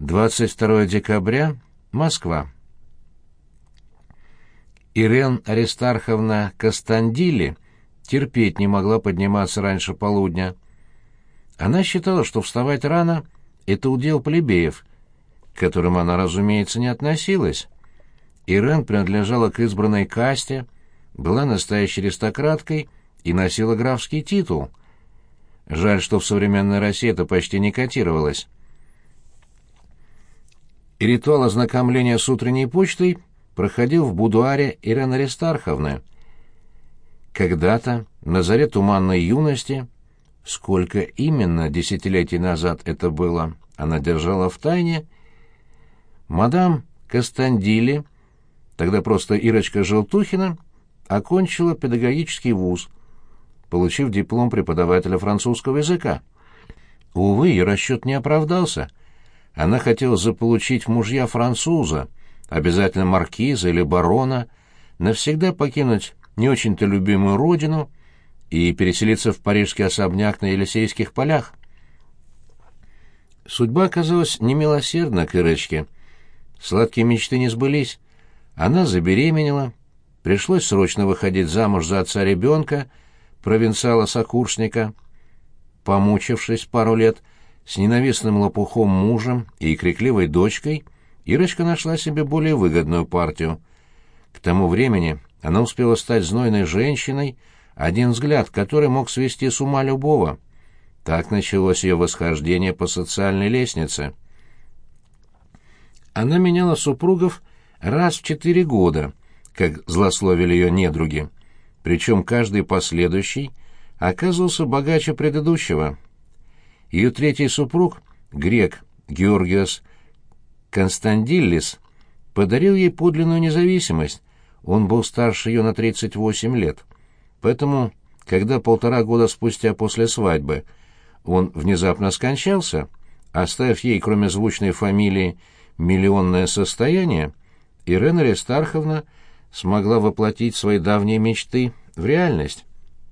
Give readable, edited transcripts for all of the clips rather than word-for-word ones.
22 декабря, Москва. Ирен Аристарховна Костандили терпеть не могла подниматься раньше полудня. Она считала, что вставать рано — это удел плебеев, к которым она, разумеется, не относилась. Ирен принадлежала к избранной касте, была настоящей аристократкой и носила графский титул. Жаль, что в современной России это почти не котировалось. И ритуал ознакомления с утренней почтой проходил в будуаре Ирены Аристарховны. Когда-то, на заре туманной юности, сколько именно десятилетий назад это было, она держала в тайне, мадам Костандили, тогда просто Ирочка Желтухина, окончила педагогический вуз, получив диплом преподавателя французского языка. Увы, ее расчет не оправдался. Она хотела заполучить в мужья француза, обязательно маркиза или барона, навсегда покинуть не очень-то любимую родину и переселиться в парижский особняк на Елисейских полях. Судьба оказалась немилосердна к Ирочке. Сладкие мечты не сбылись. Она забеременела, пришлось срочно выходить замуж за отца ребенка, провинциала-сокурсника. Помучившись пару лет с ненавистным лопухом мужем и крикливой дочкой, Ирочка нашла себе более выгодную партию. К тому времени она успела стать знойной женщиной, один взгляд которой мог свести с ума любого. Так началось ее восхождение по социальной лестнице. Она меняла супругов раз в 4 года, как злословили ее недруги, причем каждый последующий оказывался богаче предыдущего. Ее третий супруг, грек Георгиос Констандиллис, подарил ей подлинную независимость. Он был старше ее на 38 лет. Поэтому, когда 1,5 года спустя после свадьбы он внезапно скончался, оставив ей, кроме звучной фамилии, миллионное состояние, Ирена Аристарховна смогла воплотить свои давние мечты в реальность.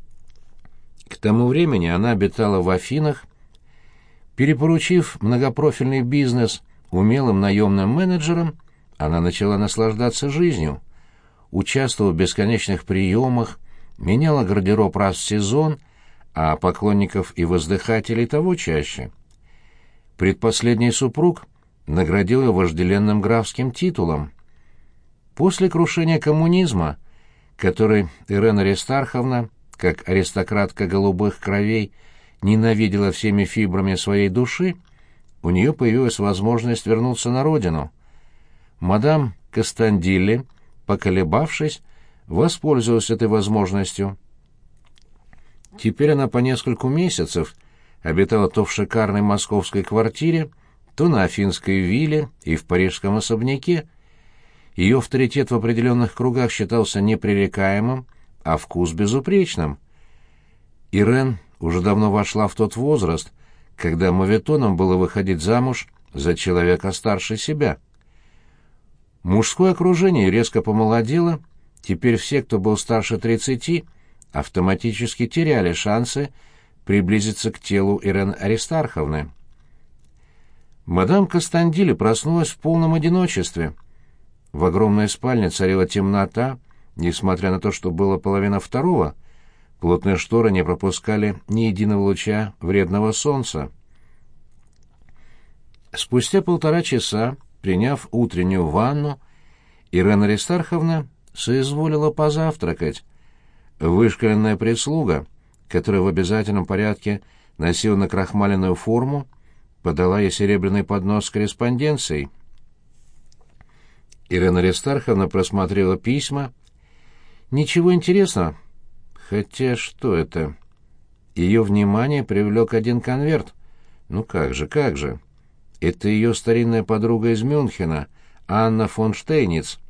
К тому времени она обитала в Афинах, перепоручив многопрофильный бизнес умелым наемным менеджерам, она начала наслаждаться жизнью, участвовала в бесконечных приемах, меняла гардероб раз в сезон, а поклонников и воздыхателей того чаще. Предпоследний супруг наградил ее вожделенным графским титулом. После крушения коммунизма, который Ирена Аристарховна, как аристократка голубых кровей, ненавидела всеми фибрами своей души, у нее появилась возможность вернуться на родину. Мадам Костандили, поколебавшись, воспользовалась этой возможностью. Теперь она по нескольку месяцев обитала то в шикарной московской квартире, то на афинской вилле и в парижском особняке. Ее авторитет в определенных кругах считался непререкаемым, а вкус безупречным. Ирен уже давно вошла в тот возраст, когда моветоном было выходить замуж за человека старше себя. Мужское окружение резко помолодело, теперь все, кто был старше 30, автоматически теряли шансы приблизиться к телу Ирены Аристарховны. Мадам Костандили проснулась в полном одиночестве. В огромной спальне царила темнота, несмотря на то, что было 1:30, плотные шторы не пропускали ни единого луча вредного солнца. Спустя 1,5 часа, приняв утреннюю ванну, Ирена Аристарховна соизволила позавтракать. Вышкаленная прислуга, которая в обязательном порядке носила накрахмаленную форму, подала ей серебряный поднос с корреспонденцией. Ирена Аристарховна просмотрела письма. Ничего интересного. Хотя что это? Ее внимание привлек один конверт. Ну как же, как же. Это ее старинная подруга из Мюнхена, Анна фон Штейниц.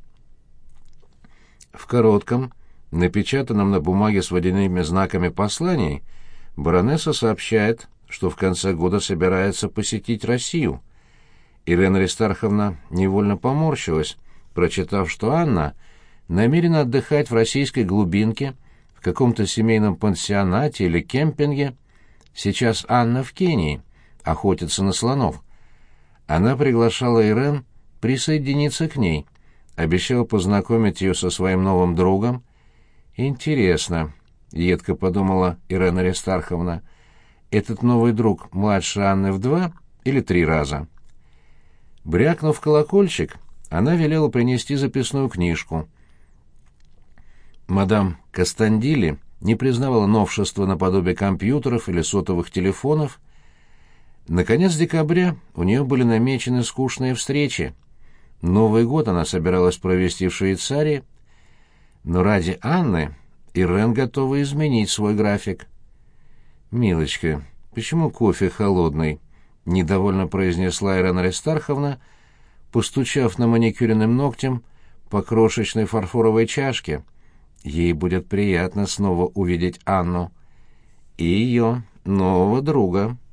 В коротком, напечатанном на бумаге с водяными знаками послании, баронесса сообщает, что в конце года собирается посетить Россию. Ирена Аристарховна невольно поморщилась, прочитав, что Анна намерена отдыхать в российской глубинке, в каком-то семейном пансионате или кемпинге. Сейчас Анна в Кении, охотится на слонов. Она приглашала Ирен присоединиться к ней, обещала познакомить ее со своим новым другом. «Интересно», — едко подумала Ирена Аристарховна, — «этот новый друг младше Анны в 2 или 3 раза?» Брякнув в колокольчик, она велела принести записную книжку. Мадам Кастандили не признавала новшества наподобие компьютеров или сотовых телефонов. На конец декабря у нее были намечены скучные встречи. Новый год она собиралась провести в Швейцарии, но ради Анны Ирен готова изменить свой график. «Милочка, почему кофе холодный?» — недовольно произнесла Ирен Аристарховна, постучав на маникюренным ногтем по крошечной фарфоровой чашке. Ей будет приятно снова увидеть Анну и ее нового друга.